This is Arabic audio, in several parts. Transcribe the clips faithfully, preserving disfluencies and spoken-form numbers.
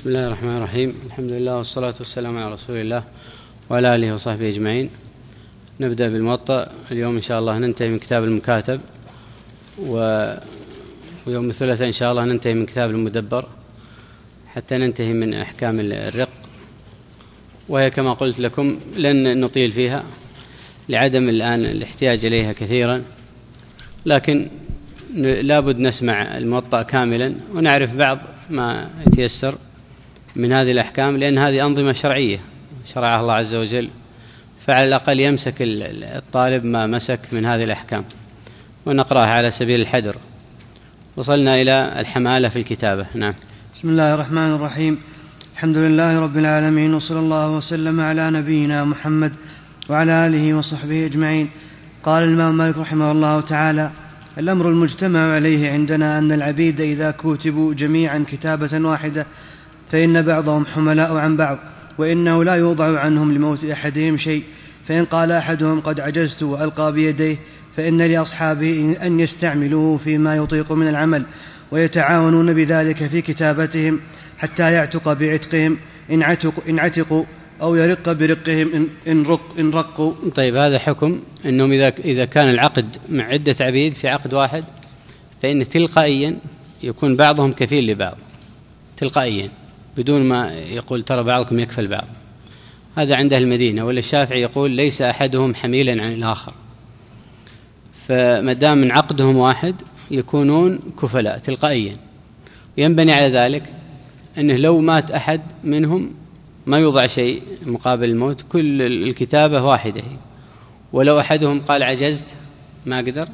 بسم الله الرحمن الرحيم. الحمد لله والصلاة والسلام على رسول الله وعلى آله وصحبه أجمعين. نبدأ بالموطأ. اليوم إن شاء الله ننتهي من كتاب المكاتب، ويوم الثلاثاء إن شاء الله ننتهي من كتاب المدبر حتى ننتهي من أحكام الرق، وهي كما قلت لكم لن نطيل فيها لعدم الآن الاحتياج إليها كثيرا، لكن لابد نسمع الموطأ كاملا ونعرف بعض ما يتيسر من هذه الأحكام، لأن هذه أنظمة شرعية شرعها الله عز وجل، فعلى الأقل يمسك الطالب ما مسك من هذه الأحكام ونقرأها على سبيل الحدر. وصلنا إلى الحمالة في الكتابة. نعم. بسم الله الرحمن الرحيم. الحمد لله رب العالمين، وصلى الله وسلم على نبينا محمد وعلى آله وصحبه أجمعين. قال الإمام مالك رحمه الله تعالى: الأمر المجتمع عليه عندنا أن العبيد إذا كتبوا جميعا كتابة واحدة فإن بعضهم حملاء عن بعض، وإنه لا يوضع عنهم لموت أحدهم شيء، فإن قال أحدهم قد عجزت وألقى بيديه فإن لأصحابه أن يستعملوه فيما يطيق من العمل، ويتعاونون بذلك في كتابتهم حتى يعتق بعتقهم إن عتقوا, إن عتقوا أو يرق برقهم إن, رق إن رقوا. طيب، هذا حكم أنهم إذا, إذا كان العقد مع عدة عبيد في عقد واحد فإن تلقائيا يكون بعضهم كفيل لبعض تلقائيا بدون ما يقول ترى بعضكم يكفل بعض. هذا عند المدينة. ولا الشافعي يقول ليس أحدهم حميلا عن الآخر، فمدام من عقدهم واحد يكونون كفلاء تلقائيا. ينبني على ذلك أنه لو مات أحد منهم ما يوضع شيء مقابل الموت، كل الكتابة واحدة، ولو أحدهم قال عجزت ما قدر،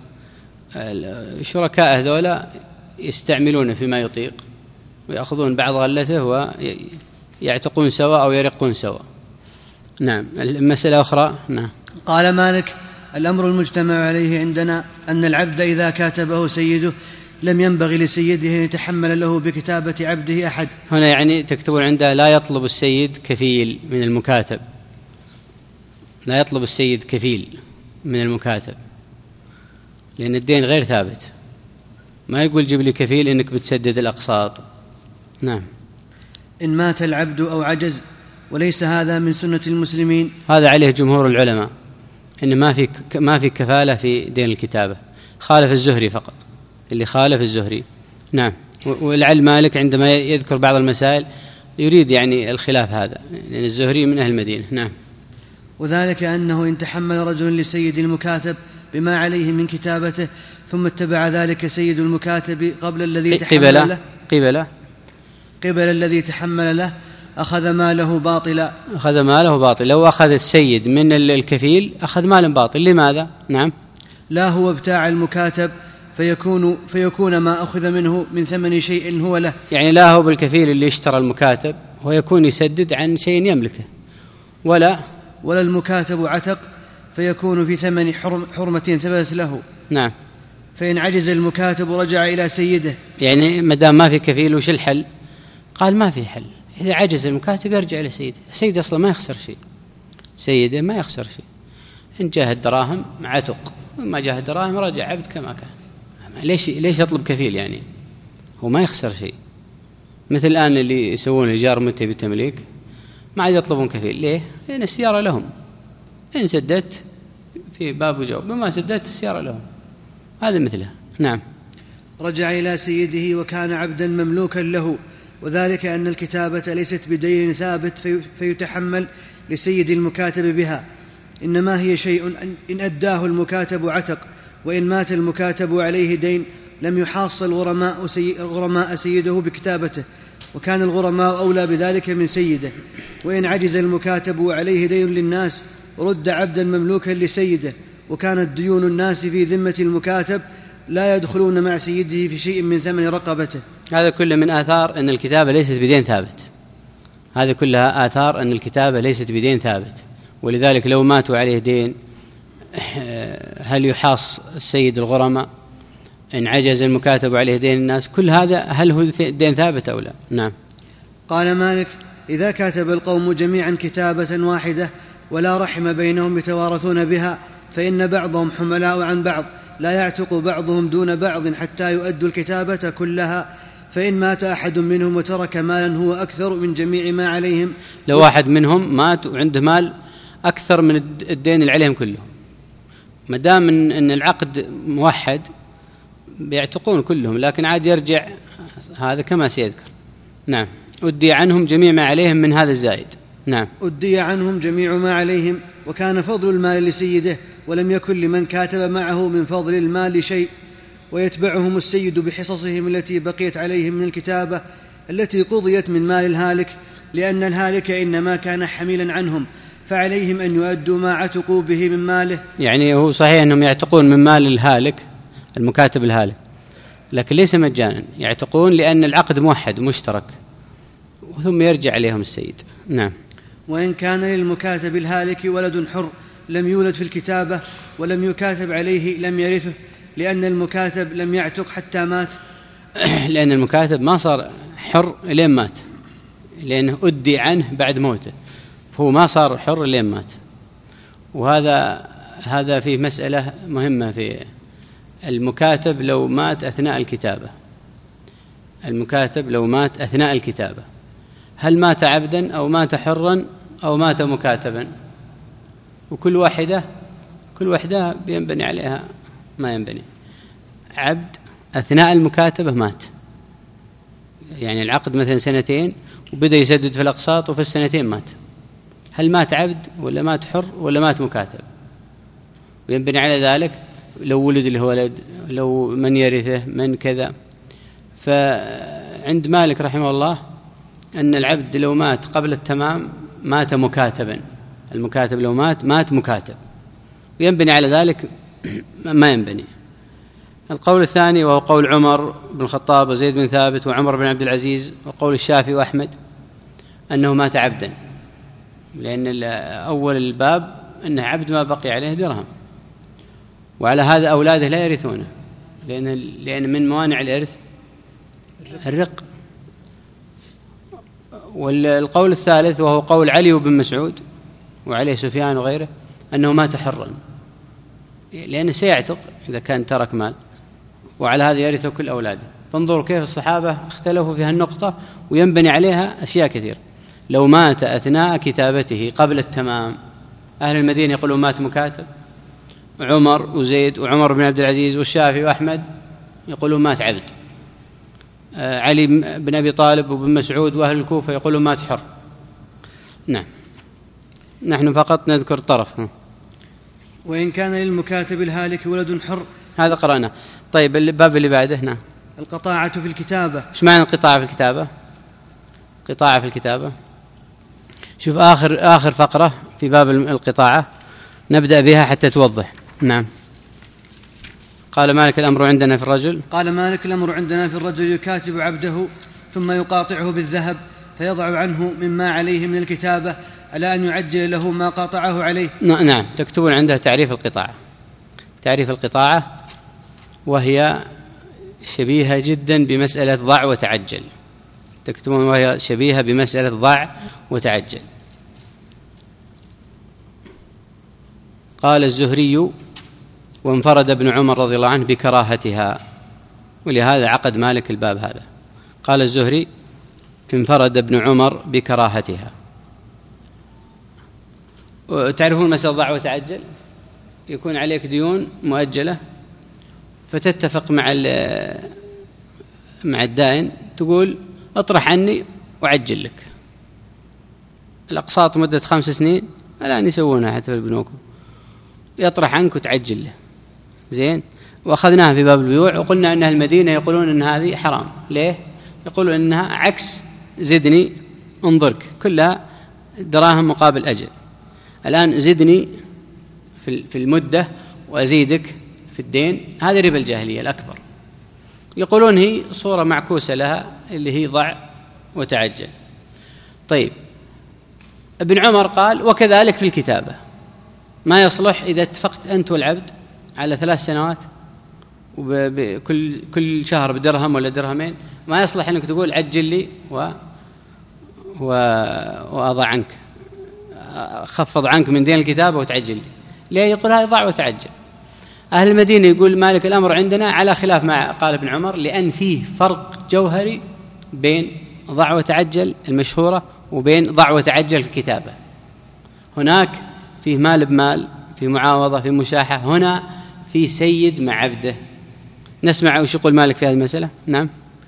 الشركاء هذولا يستعملون فيما يطيق ويأخذون بعض غلته ويعتقون سوا أو يرقون سوا. نعم. المسألة أخرى. نعم. قال مالك: الأمر المجتمع عليه عندنا أن العبد إذا كاتبه سيده لم ينبغي لسيده أن يتحمل له بكتابة عبده أحد. هنا يعني تكتبون عنده لا يطلب السيد كفيل من المكاتب، لا يطلب السيد كفيل من المكاتب، لأن الدين غير ثابت، ما يقول جيب لي كفيل إنك بتسدد الأقساط. نعم. إن مات العبد أو عجز، وليس هذا من سنة المسلمين. هذا عليه جمهور العلماء، إن ما في ما في كفالة في دين الكتابة. خالف الزهري فقط، اللي خالف الزهري. نعم. ولعل مالك عندما يذكر بعض المسائل يريد يعني الخلاف هذا، لأن الزهري من أهل المدينة. نعم. وذلك أنه إن تحمل رجل لسيد المكاتب بما عليه من كتابته ثم اتبع ذلك سيد المكاتب قبل الذي تحمل له قبل قبل الذي تحمل له أخذ ماله باطلا. أخذ ماله باطلا. لو أخذ السيد من الكفيل أخذ مالا باطل. لماذا؟ نعم. لا هو ابتاع المكاتب فيكون, فيكون ما أخذ منه من ثمن شيء هو له، يعني لا هو بالكفيل اللي اشترى المكاتب ويكون يسدد عن شيء يملكه، ولا ولا المكاتب عتق فيكون في ثمن حرم حرمة ثبتت له. نعم. فإن عجز المكاتب رجع إلى سيده. يعني مدام ما في كفيل وش الحل؟ قال ما في حل، إذا عجز المكاتب يرجع إلى سيده. السيد أصلا ما يخسر شيء، سيده ما يخسر شيء. إن جاه الدراهم عتق، وما جاه الدراهم رجع عبد كما كان. ليش ليش يطلب كفيل؟ يعني هو ما يخسر شيء. مثل الآن اللي يسوون الإيجار متى بالتمليك ما عاد يطلبون كفيل. ليه؟ لأن السيارة لهم، إن سددت في باب وجوب، بما سددت السيارة لهم. هذا مثله. نعم. رجع إلى سيده وكان عبدا مملوكا له، وذلك أن الكتابة ليست بدين ثابت في فيتحمل لسيد المكاتب بها، إنما هي شيء إن أداه المكاتب عتق، وإن مات المكاتب عليه دين لم يحاصل الغرماء, سي... الغرماء سيده بكتابته، وكان الغرماء أولى بذلك من سيده. وإن عجز المكاتب عليه دين للناس رد عبدا مملوكا لسيده، وكانت ديون الناس في ذمة المكاتب لا يدخلون مع سيده في شيء من ثمن رقبته. هذا كله من آثار أن الكتابة ليست بدين ثابت. هذه كلها آثار أن الكتابة ليست بدين ثابت. ولذلك لو ماتوا عليه دين هل يحاص السيد الغرماء؟ إن عجز المكاتب عليه دين الناس، كل هذا هل هو دين ثابت أو لا؟ نعم. قال مالك: إذا كاتب القوم جميعا كتابة واحدة ولا رحم بينهم يتوارثون بها فإن بعضهم حملاء عن بعض، لا يعتق بعضهم دون بعض حتى يؤدوا الكتابة كلها، فإن مات أحد منهم وترك مالا هو أكثر من جميع ما عليهم. لو واحد منهم مات وعنده مال أكثر من الدين اللي عليهم كلهم، ما دام أن العقد موحد بيعتقون كلهم، لكن عاد يرجع هذا كما سيذكر. نعم. أدي عنهم جميع ما عليهم من هذا الزائد. نعم. أدي عنهم جميع ما عليهم، وكان فضل المال لسيده، ولم يكن لمن كاتب معه من فضل المال شيء، ويتبعهم السيد بحصصهم التي بقيت عليهم من الكتابة التي قضيت من مال الهالك، لأن الهالك إنما كان حميلا عنهم، فعليهم أن يؤدوا ما عتقوا به من ماله. يعني هو صحيح أنهم يعتقون من مال الهالك المكاتب الهالك، لكن ليس مجانا، يعتقون لأن العقد موحد مشترك، ثم يرجع عليهم السيد. نعم. وإن كان للمكاتب الهالك ولد حر لم يولد في الكتابة ولم يكاتب عليه لم يرثه، لأن المكاتب لم يعتق حتى مات. لأن المكاتب ما صار حر لين مات، لأنه أدي عنه بعد موته، فهو ما صار حر لين مات. وهذا هذا في مسألة مهمة في المكاتب لو مات أثناء الكتابة. المكاتب لو مات أثناء الكتابة، هل مات عبدا أو مات حرا أو مات مكاتبا؟ وكل واحدة كل واحدة بينبني عليها ما ينبني. عبد أثناء المكاتبة مات، يعني العقد مثلا سنتين وبدأ يسدد في الأقساط وفي السنتين مات، هل مات عبد ولا مات حر ولا مات مكاتب؟ وينبني على ذلك لو ولد له ولد، لو من يرثه من كذا. فعند مالك رحمه الله أن العبد لو مات قبل التمام مات مكاتبا، المكاتب لو مات مات مكاتب، وينبني على ذلك ما ينبني. القول الثاني وهو قول عمر بن الخطاب وزيد بن ثابت وعمر بن عبد العزيز وقول الشافعي وأحمد أنه مات عبدا، لأن أول الباب أنه عبد ما بقي عليه درهم، وعلى هذا أولاده لا يرثونه، لأن لأن من موانع الإرث الرق. والقول الثالث وهو قول علي بن مسعود وعليه سفيان وغيره أنه مات حرا، لأنه سيعتق إذا كان ترك مال، وعلى هذا يرث كل أولاده. فانظروا كيف الصحابة اختلفوا في هالنقطة، وينبني عليها أشياء كثير. لو مات أثناء كتابته قبل التمام، أهل المدينة يقولون مات مكاتب، عمر وزيد وعمر بن عبد العزيز والشافعي وأحمد يقولون مات عبد، علي بن أبي طالب وبن مسعود وأهل الكوفة يقولون مات حر. نعم. نحن فقط نذكر طرف. وإن كان للمكاتب الهالك ولد حر، هذا قرأنا. طيب الباب اللي بعده. نعم. القطاعة في الكتابة. إيش معنى القطاعة في الكتابة؟ قطاعة في الكتابة، شوف آخر آخر فقرة في باب القطاعة نبدأ بها حتى توضح. نعم. قال مالك الأمر عندنا في الرجل قال مالك الأمر عندنا في الرجل يكاتب عبده ثم يقاطعه بالذهب فيضع عنه مما عليه من الكتابة على أن يعجل له ما قاطعه عليه. نعم. تكتبون عندها تعريف القطاعة. تعريف القطاعة وهي شبيهة جدا بمسألة ضع وتعجل، تكتبون وهي شبيهة بمسألة ضع وتعجل. قال الزهري وانفرد ابن عمر رضي الله عنه بكراهتها، ولهذا عقد مالك الباب هذا. قال الزهري انفرد ابن عمر بكراهتها. تعرفون مسألة ضع وتعجل؟ يكون عليك ديون مؤجلة فتتفق مع مع الدائن، تقول اطرح عني وعجل لك الأقساط مدة خمس سنين، الآن يسوونها حتى في البنوك، يطرح عنك وتعجل له. زين. وأخذناها في باب البيوع وقلنا أن المدينة يقولون أن هذه حرام. ليه؟ يقولون أنها عكس زدني انظرك، كلها دراهم مقابل أجل. الآن زدني في المدة وأزيدك في الدين، هذه ربا الجاهلية الأكبر. يقولون هي صورة معكوسة لها اللي هي ضع وتعجل. طيب ابن عمر قال وكذلك في الكتابة، ما يصلح إذا اتفقت أنت والعبد على ثلاث سنوات وكل كل شهر بدرهم ولا درهمين، ما يصلح أنك تقول عجل لي و... و... وأضع عنك، خفض عنك من دين الكتابة وتعجل لي. ليه؟ يقول هذا ضع وتعجل. أهل المدينة يقول مالك الأمر عندنا على خلاف ما قال ابن عمر، لأن فيه فرق جوهري بين ضع وتعجل المشهورة وبين ضع وتعجل في الكتابة. هناك فيه مال بمال، في معاوضة، في مشاحة، هنا في سيد مع عبده. نسمع وش يقول مالك في هذه المسألة. نعم.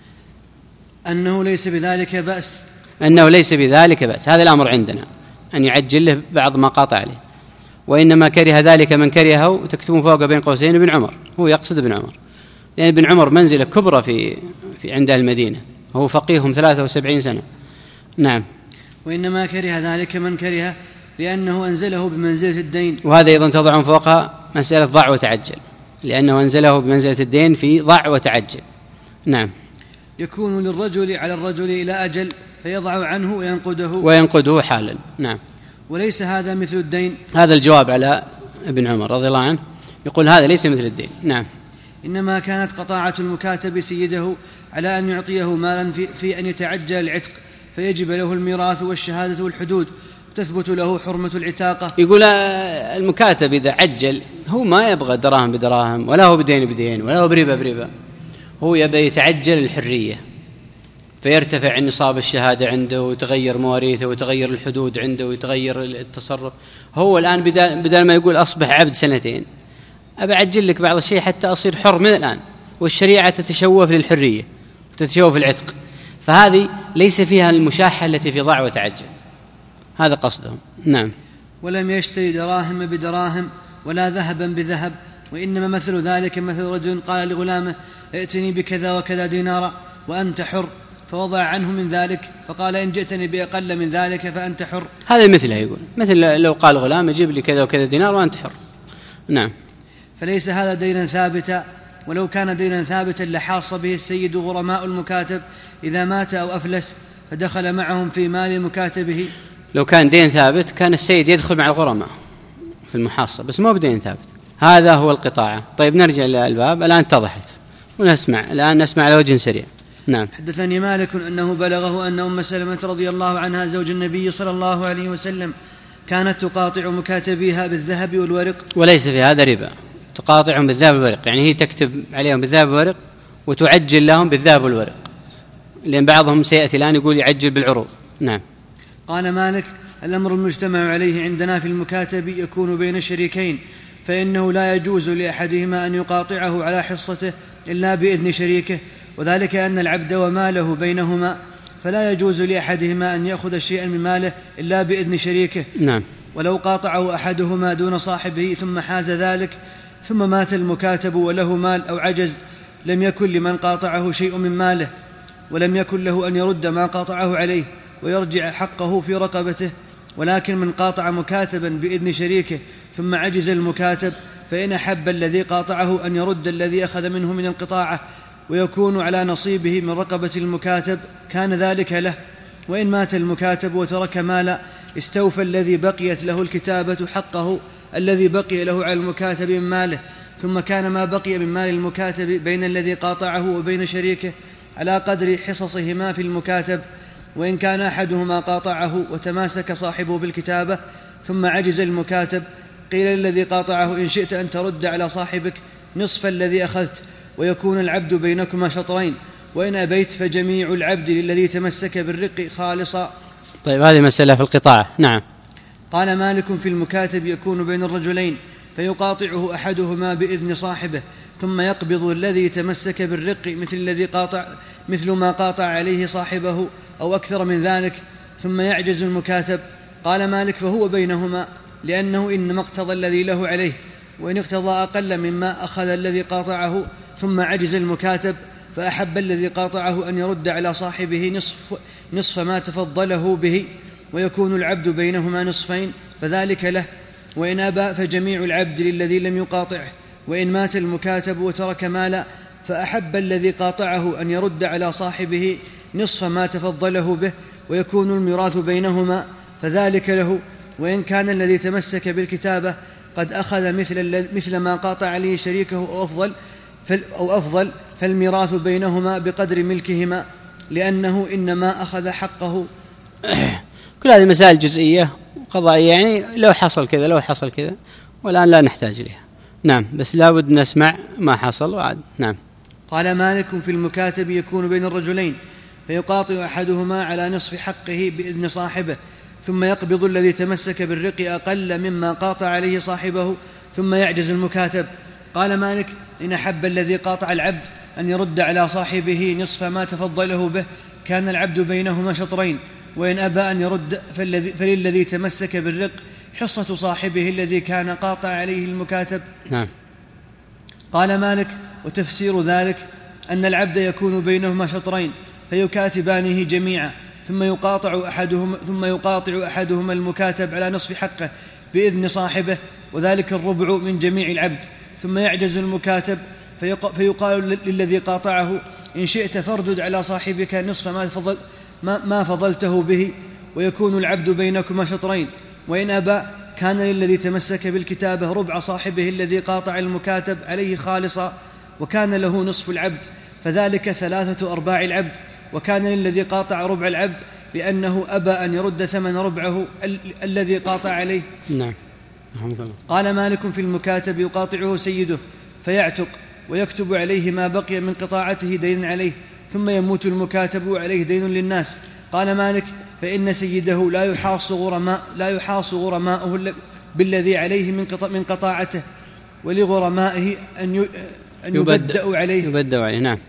أنه ليس بذلك بأس أنه ليس بذلك بأس، هذا الأمر عندنا أن يعجل له بعض ما قاطع عليه. وإنما كره ذلك من كرهه، تكتبون فوق بين قوسين ابن عمر، هو يقصد ابن عمر، لأن ابن عمر منزلة كبرى في, في عند المدينة، وهو فقيهم ثلاثة وسبعين سنة. نعم. وإنما كره ذلك من كره لأنه أنزله بمنزلة الدين. وهذا أيضا تضعون فوقها مسألة ضع وتعجل، لأنه أنزله بمنزلة الدين في ضع وتعجل. نعم. يكون للرجل على الرجل إلى أجل فيضع عنه وينقده وينقده حالا. نعم. وليس هذا مثل الدين. هذا الجواب على ابن عمر رضي الله عنه، يقول هذا ليس مثل الدين. نعم. إنما كانت قطاعة المكاتب سيده على أن يعطيه مالا في, في أن يتعجل العتق، فيجب له الميراث والشهادة والحدود، تثبت له حرمة العتاقة. يقول المكاتب إذا عجل هو ما يبغى دراهم بدراهم، ولا هو بدين بدين، ولا هو بربا بربا، هو يبغى يتعجل الحرية، فيرتفع نصاب الشهادة عنده، وتغير مواريثه، وتغير الحدود عنده، ويتغير التصرف. هو الآن بدل ما يقول أصبح عبد سنتين، أبى أعجل لك بعض الشيء حتى أصير حر من الآن، والشريعة تتشوف للحرية وتتشوف العتق، فهذه ليس فيها المشاحة التي في ضع وتعجل، هذا قصدهم. نعم. ولم يشتري دراهم بدراهم ولا ذهبا بذهب، وإنما مثل ذلك مثل رجل قال لغلامه ائتني بكذا وكذا دينارا وأنت حر، فوضع عنه من ذلك فقال إن جئتني بأقل من ذلك فأنت حر. هذا مثله، يقول مثل لو قال غلام يجيب لي كذا وكذا دينار وأنت حر. نعم. فليس هذا دينا ثابتا، ولو كان دينا ثابتا لحاص به السيد غرماء المكاتب إذا مات أو أفلس فدخل معهم في مال مكاتبه. لو كان دين ثابت كان السيد يدخل مع الغرماء في المحاصة، بس مو بدين ثابت. هذا هو القطاعة. طيب نرجع للباب، الآن اتضحت ونسمع الآن نسمع على وجه سريع. نعم. حدثني مالك أنه بلغه أن أم سلمة رضي الله عنها زوج النبي صلى الله عليه وسلم كانت تقاطع مكاتبيها بالذهب والورق. وليس في هذا ربا، تقاطعهم بالذهب والورق، يعني هي تكتب عليهم بالذهب والورق وتعجل لهم بالذهب والورق، لأن بعضهم سيأتي الآن يقول يعجل بالعروض. نعم. قال مالك الأمر المجتمع عليه عندنا في المكاتب يكون بين شريكين، فإنه لا يجوز لأحدهما أن يقاطعه على حصته إلا بإذن شريكه، وذلك أن العبد وماله بينهما، فلا يجوز لأحدهما أن يأخذ شيئا من ماله إلا بإذن شريكه. نعم. ولو قاطعه أحدهما دون صاحبه ثم حاز ذلك ثم مات المكاتب وله مال أو عجز، لم يكن لمن قاطعه شيء من ماله، ولم يكن له أن يرد ما قاطعه عليه ويرجع حقه في رقبته. ولكن من قاطع مكاتبا بإذن شريكه ثم عجز المكاتب، فإن أحب الذي قاطعه أن يرد الذي أخذ منه من القطاعة ويكون على نصيبه من رقبة المكاتب كان ذلك له. وإن مات المكاتب وترك مالا استوفى الذي بقيت له الكتابة حقه الذي بقي له على المكاتب من ماله، ثم كان ما بقي من مال المكاتب بين الذي قاطعه وبين شريكه على قدر حصصهما في المكاتب. وإن كان أحدهما قاطعه وتماسك صاحبه بالكتابة ثم عجز المكاتب، قيل للذي قاطعه إن شئت أن ترد على صاحبك نصف الذي أخذت، ويكون العبد بينكما شطرين، وإن أبيت فجميع العبد للذي تمسك بالرق خالصا. طيب هذه مسألة في القطاعة. نعم. قال مالك في المكاتب يكون بين الرجلين، فيقاطعه أحدهما بإذن صاحبه ثم يقبض الذي تمسك بالرق مثل الذي قاطع مثل ما قاطع عليه صاحبه أو أكثر من ذلك، ثم يعجز المكاتب. قال مالك فهو بينهما، لأنه إنما اقتضى الذي له عليه، وإن اقتضى أقل مما أخذ الذي قاطعه ثم عجز المكاتب فأحب الذي قاطعه أن يرد على صاحبه نصف, نصف ما تفضله به، ويكون العبد بينهما نصفين فذلك له. وإن أبى فجميع العبد للذي لم يقاطعه. وإن مات المكاتب وترك مالا فأحب الذي قاطعه أن يرد على صاحبه نصف ما تفضله به، ويكون الميراث بينهما فذلك له. وإن كان الذي تمسك بالكتابة قد أخذ مثل, مثل ما قاطع عليه شريكه أو أفضل, أو أفضل فالميراث بينهما بقدر ملكهما، لأنه إنما أخذ حقه. كل هذه مسائل جزئية قضائية، يعني لو حصل كذا لو حصل كذا، والآن لا نحتاج إليها. نعم. بس لا بد نسمع ما حصل وعاد. نعم. قال مالك في المكاتب يكون بين الرجلين فيقاطع أحدهما على نصف حقه بإذن صاحبه ثم يقبض الذي تمسك بالرق أقل مما قاطع عليه صاحبه ثم يعجز المكاتب. قال مالك إن أحب الذي قاطع العبد أن يرد على صاحبه نصف ما تفضله به كان العبد بينهما شطرين، وإن أبى أن يرد فللذي تمسك بالرق حصة صاحبه الذي كان قاطع عليه المكاتب. نعم. قال مالك وتفسير ذلك أن العبد يكون بينهما شطرين فيكاتبانه جميعا ثم يقاطع أحدهما, ثم يقاطع أحدهما المكاتب على نصف حقه بإذن صاحبه وذلك الربع من جميع العبد، ثم يعجز المكاتب فيقال للذي قاطعه إن شئت فاردد على صاحبك نصف ما, فضل ما, ما فضلته به ويكون العبد بينكما شطرين، وإن أبى كان للذي تمسك بالكتابة ربع صاحبه الذي قاطع المكاتب عليه خالصا وكان له نصف العبد فذلك ثلاثة أرباع العبد، وكان للذي قاطع ربع العبد لأنه أبى أن يرد ثمن ربعه ال- الذي قاطع عليه. نعم. قال مالك في المكاتب يقاطعه سيده فيعتق ويكتب عليه ما بقي من قطاعته دين عليه ثم يموت المكاتب وعليه دين للناس. قال مالك فإن سيده لا يحاص غرماء لا يحاص غرماءه بالذي عليه من قطع من قطاعته ولغرمائه أن أن يبدأ عليه يبدأ عليه. نعم.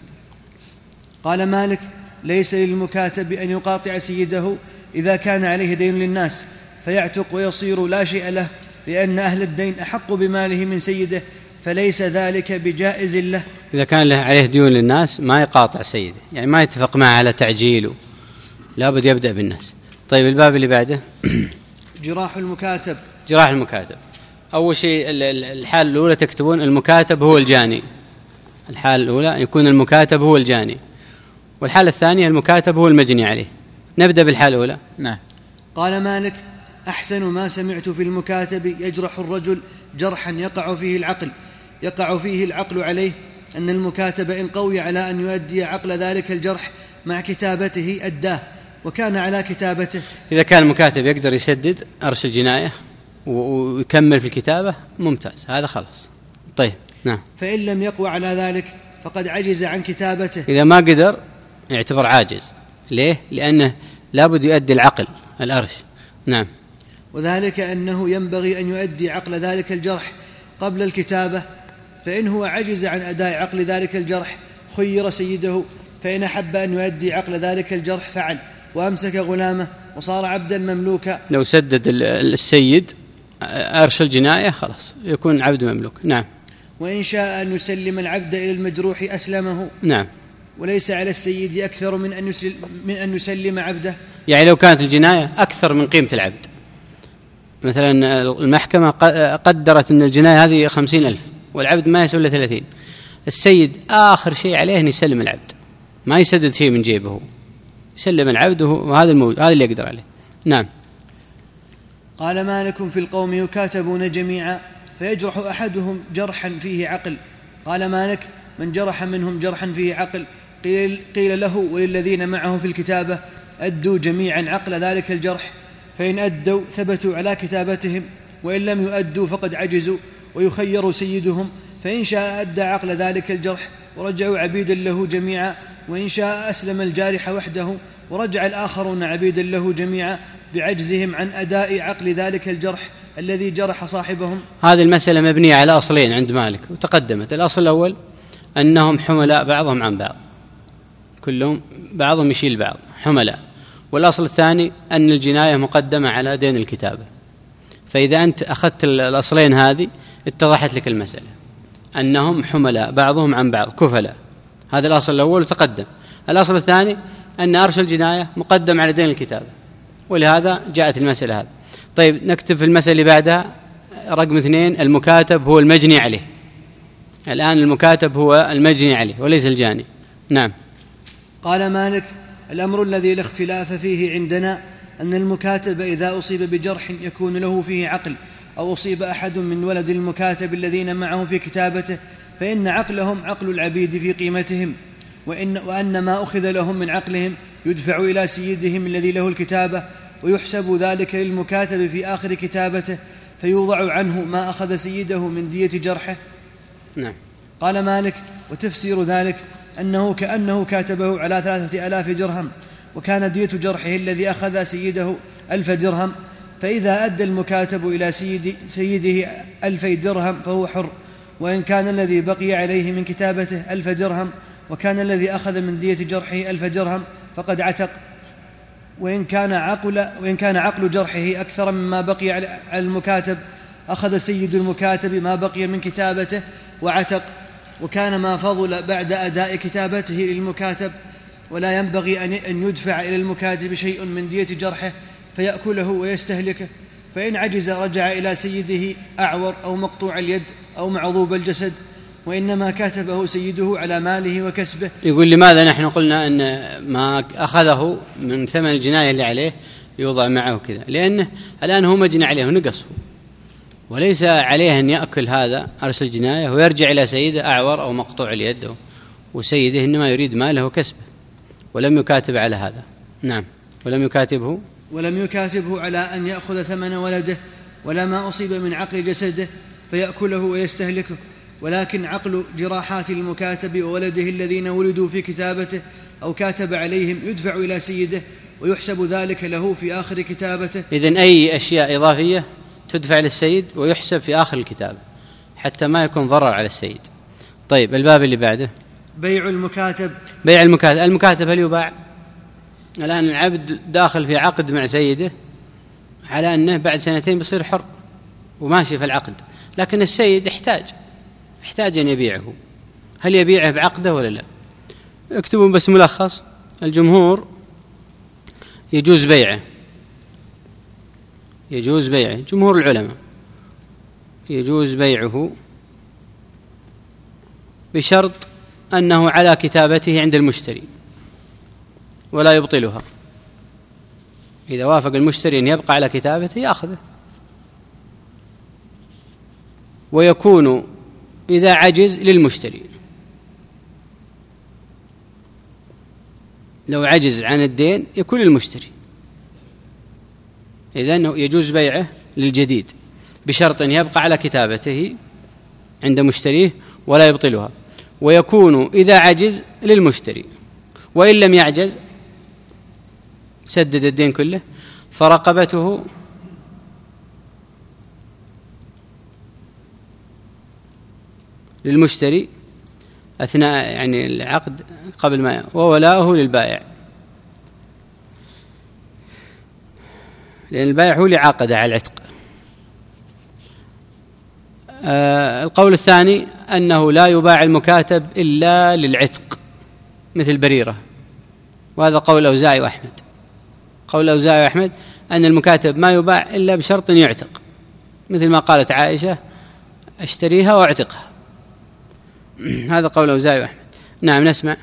قال مالك ليس للمكاتب أن يقاطع سيده إذا كان عليه دين للناس فيعتق ويصير لا شيء له لأن أهل الدين أحق بماله من سيده فليس ذلك بجائز له. إذا كان له عليه ديون للناس ما يقاطع سيده، يعني ما يتفق معه على تعجيله، لابد يبدأ بالناس. طيب الباب اللي بعده جراح المكاتب. جراح المكاتب أول شيء الحالة الأولى تكتبون المكاتب هو الجاني، الحالة الأولى يكون المكاتب هو الجاني، والحالة الثانية المكاتب هو المجني عليه. نبدأ بالحالة الأولى. نعم. قال مالك أحسن ما سمعت في المكاتب يجرح الرجل جرحا يقع فيه العقل يقع فيه العقل عليه أن المكاتب إن قوي على أن يؤدي عقل ذلك الجرح مع كتابته أداه وكان على كتابته. إذا كان المكاتب يقدر يسدد أرش الجناية ويكمل في الكتابة ممتاز، هذا خلاص. طيب. نعم. فإن لم يقوى على ذلك فقد عجز عن كتابته. إذا ما قدر يعتبر عاجز. ليه؟ لأنه لابد يؤدي العقل الأرش. نعم. وذلك أنه ينبغي أن يؤدي عقل ذلك الجرح قبل الكتابة، فإن هو عجز عن أداء عقل ذلك الجرح خير سيده، فإن أحب أن يؤدي عقل ذلك الجرح فعل وأمسك غلامه وصار عبدا مملوكا. لو سدد السيد أرش الجناية خلاص يكون عبد مملوك. نعم. وإن شاء أن يسلم العبد إلى المجروح أسلمه. نعم. وليس على السيد أكثر من أن يسلم, من أن يسلم عبده. يعني لو كانت الجناية أكثر من قيمة العبد، مثلا المحكمة قدرت أن الجناية هذه خمسين ألف والعبد ما يسوي إلا ثلاثين، السيد آخر شيء عليه أن يسلم العبد، ما يسدد شيء من جيبه، يسلم العبد وهذا الموجود، هذا اللي يقدر عليه. نعم. قال مالك في القوم يكاتبون جميعا فيجرح أحدهم جرحا فيه عقل. قال مالك من جرح منهم جرحا فيه عقل قيل, قيل له وللذين معه في الكتابة أدوا جميعا عقل ذلك الجرح، فإن أدوا ثبتوا على كتابتهم وإن لم يؤدوا فقد عجزوا ويخير سيدهم، فإن شاء أدى عقل ذلك الجرح ورجعوا عبيدا له جميعا، وإن شاء أسلم الجارح وحده ورجع الآخرون عبيدا له جميعا بعجزهم عن أداء عقل ذلك الجرح الذي جرح صاحبهم. هذه المسألة مبنية على أصلين عند مالك وتقدمت. الأصل الأول أنهم حملاء بعضهم عن بعض، كلهم بعضهم يشيل بعض حملاء. والأصل الثاني أن الجناية مقدمة على دين الكتابة. فإذا أنت أخذت الأصلين هذه اتضحت لك المسألة، أنهم حملاء بعضهم عن بعض كفلاء. هذا الأصل الأول وتقدم. الأصل الثاني أن أرش الجناية مقدم على دين الكتابة، ولهذا جاءت المسألة هذه. طيب نكتب في المسألة اللي بعدها رقم اثنين المكاتب هو المجني عليه. الآن المكاتب هو المجني عليه وليس الجاني. نعم. قال مالك الأمر الذي لا اختلاف فيه عندنا أن المكاتب إذا أصيب بجرح يكون له فيه عقل أو أصيب أحد من ولد المكاتب الذين معه في كتابته فإن عقلهم عقل العبيد في قيمتهم، وإن, وأن ما أخذ لهم من عقلهم يدفع إلى سيدهم الذي له الكتابة ويحسب ذلك للمكاتب في آخر كتابته فيوضع عنه ما أخذ سيده من دية جرحه. نعم. قال مالك وتفسير ذلك أنه كأنه كاتبه على ثلاثة آلاف درهم، وكان دية جرحه الذي أخذ سيده ألف درهم، فإذا أدى المكاتب إلى سيد سيده ألفي درهم فهو حر، وإن كان الذي بقي عليه من كتابته ألف درهم وكان الذي أخذ من دية جرحه ألف درهم فقد عتق، وإن كان عقل, وإن كان عقل جرحه أكثر مما بقي على المكاتب أخذ سيد المكاتب ما بقي من كتابته وعتق، وكان ما فضل بعد أداء كتابته للمكاتب، ولا ينبغي أن يدفع إلى المكاتب شيء من دية جرحه فيأكله ويستهلكه، فإن عجز رجع إلى سيده أعور أو مقطوع اليد أو معضوب الجسد، وإنما كاتبه سيده على ماله وكسبه. يقول لماذا نحن قلنا أن ما أخذه من ثمن الجناية اللي عليه يوضع معه كذا؟ لأنه الآن هو مجنى عليه ونقصه، وليس عليه أن يأكل هذا أرس الجناية ويرجع إلى سيده أعور أو مقطوع اليد، وسيده إنما يريد ماله وكسبه، ولم يكاتب على هذا. نعم. ولم يكاتبه ولم يكاتبه على أن يأخذ ثمن ولده ولا ما أصيب من عقل جسده فيأكله ويستهلكه، ولكن عقل جراحات المكاتب وولده الذين ولدوا في كتابته أو كاتب عليهم يدفع إلى سيده ويحسب ذلك له في آخر كتابته. إذن أي أشياء إضافية تدفع للسيد ويحسب في آخر الكتاب حتى ما يكون ضرر على السيد. طيب، الباب اللي بعده بيع المكاتب. بيع المكاتب. المكاتب هل يباع؟ الآن العبد داخل في عقد مع سيده على أنه بعد سنتين بصير حر وماشي في العقد، لكن السيد احتاج احتاج أن يبيعه، هل يبيعه بعقده ولا لا؟ اكتبوا بس ملخص. الجمهور يجوز بيعه، يجوز بيعه جمهور العلماء يجوز بيعه بشرط أنه على كتابته عند المشتري ولا يبطلها. إذا وافق المشتري أن يبقى على كتابته يأخذه، ويكون إذا عجز للمشتري، لو عجز عن الدين يكون للمشتري. إذن يجوز بيعه للجديد بشرط أن يبقى على كتابته عند مشتريه ولا يبطلها، ويكون إذا عجز للمشتري، وإن لم يعجز سدد الدين كله فرقبته للمشتري أثناء يعني العقد قبل ما، وولاؤه للبائع، لأن البائع هو اللي عاقد على العتق. آه القول الثاني أنه لا يباع المكاتب إلا للعتق مثل بريرة، وهذا قول الأوزاعي وأحمد. قول الأوزاعي وأحمد أن المكاتب ما يباع إلا بشرط يعتق، مثل ما قالت عائشة اشتريها واعتقها. هذا قول الأوزاعي وأحمد. نعم، نسمع.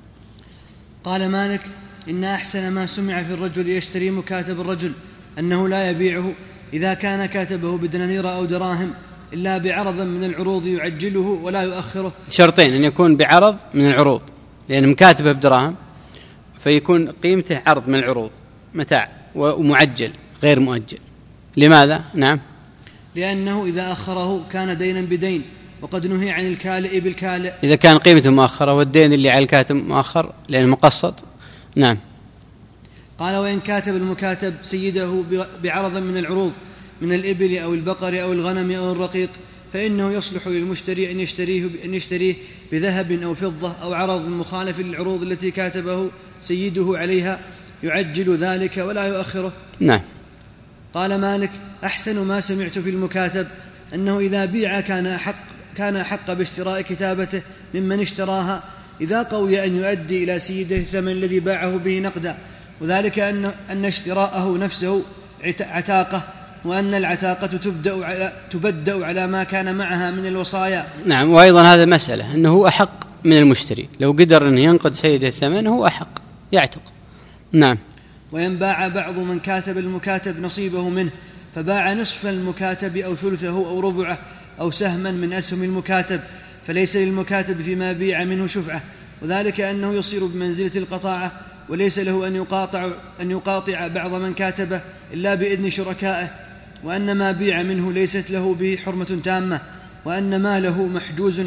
قال مالك: إن أحسن ما سمع في الرجل يشتري مكاتب الرجل أنه لا يبيعه إذا كان كاتبه بدنانير أو دراهم إلا بعرض من العروض يعجله ولا يؤخره. شرطين: أن يكون بعرض من العروض، لأن مكاتبه بدراهم فيكون قيمته عرض من العروض، متاع ومعجل غير مؤجل. لماذا؟ نعم، لأنه إذا أخره كان دينا بدين، وقد نهي عن الكالئ بالكالئ إذا كان قيمته مؤخرة، والدين اللي على الكاتب مؤخر لأنه مقسط. نعم. قال: وإن كاتب المكاتب سيده بعرض من العروض من الإبل أو البقر أو الغنم أو الرقيق فإنه يصلح للمشتري أن يشتريه, أن يشتريه بذهب أو فضة أو عرض مخالف للعروض التي كاتبه سيده عليها، يعجل ذلك ولا يؤخره. نعم. قال مالك: أحسن ما سمعت في المكاتب أنه إذا بيع كان أحق, كان أحق باشتراء كتابته ممن اشتراها، إذا قوي أن يؤدي إلى سيده الثمن الذي باعه به نقدا، وذلك أن, أن اشتراءه نفسه عتاقة، وأن العتاقة تبدأ على, تبدأ على ما كان معها من الوصايا. نعم. وأيضا هذا مسألة أنه أحق من المشتري، لو قدر أن ينقد سيده الثمن هو أحق يعتق. نعم. وينباع بعض من كاتب المكاتب نصيبه منه، فباع نصف المكاتب أو ثلثه أو ربعه أو سهما من أسهم المكاتب، فليس للمكاتب فيما بيع منه شفعة، وذلك أنه يصير بمنزلة القطاعة، وليس له أن يقاطع, أن يقاطع بعض من كاتبه إلا بإذن شركائه، وأن ما بيع منه ليست له به حرمة تامة، وأن ماله محجوز عنه،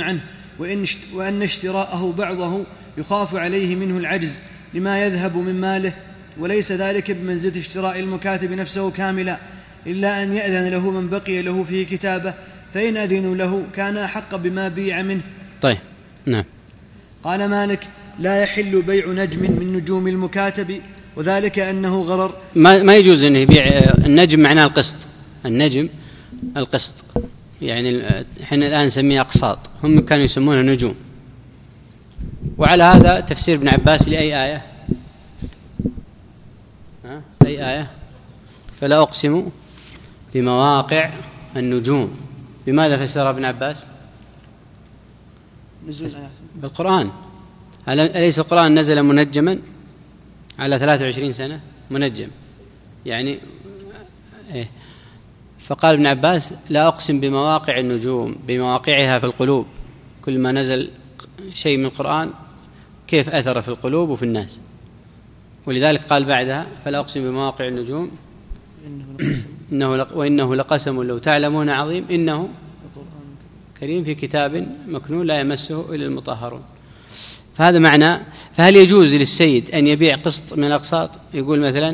وإن, وأن اشتراءه بعضه يخاف عليه منه العجز لما يذهب من ماله، وليس ذلك بمنزلة اشتراء المكاتب نفسه كاملا، إلا أن يأذن له من بقي له فيه كتابه، فإن أذنوا له كان أحق بما بيع منه. طيب نعم. قال مالك: لا يحل بيع نجم من نجوم المكاتب، وذلك أنه غرر. ما, ما يجوز أن يبيع النجم، معناه القسط. النجم القسط، يعني احنا الآن نسميه أقساط، هم كانوا يسمونه نجوم. وعلى هذا تفسير ابن عباس لأي آية؟ ها؟ أي آية؟ فلا أقسم بمواقع النجوم. بماذا فسر ابن عباس؟ بالقرآن. أليس القرآن نزل منجما على ثلاثة وعشرين سنة منجم يعني إيه؟ فقال ابن عباس: لا أقسم بمواقع النجوم، بمواقعها في القلوب. كل ما نزل شيء من القرآن كيف أثر في القلوب وفي الناس، ولذلك قال بعدها: فلا أقسم بمواقع النجوم إنه وإنه لقسم لو تعلمون عظيم إنه كريم في كتاب مكنون لا يمسه إلا المطهرون. فهذا معنى. فهل يجوز للسيد أن يبيع قسط من الأقساط؟ يقول مثلا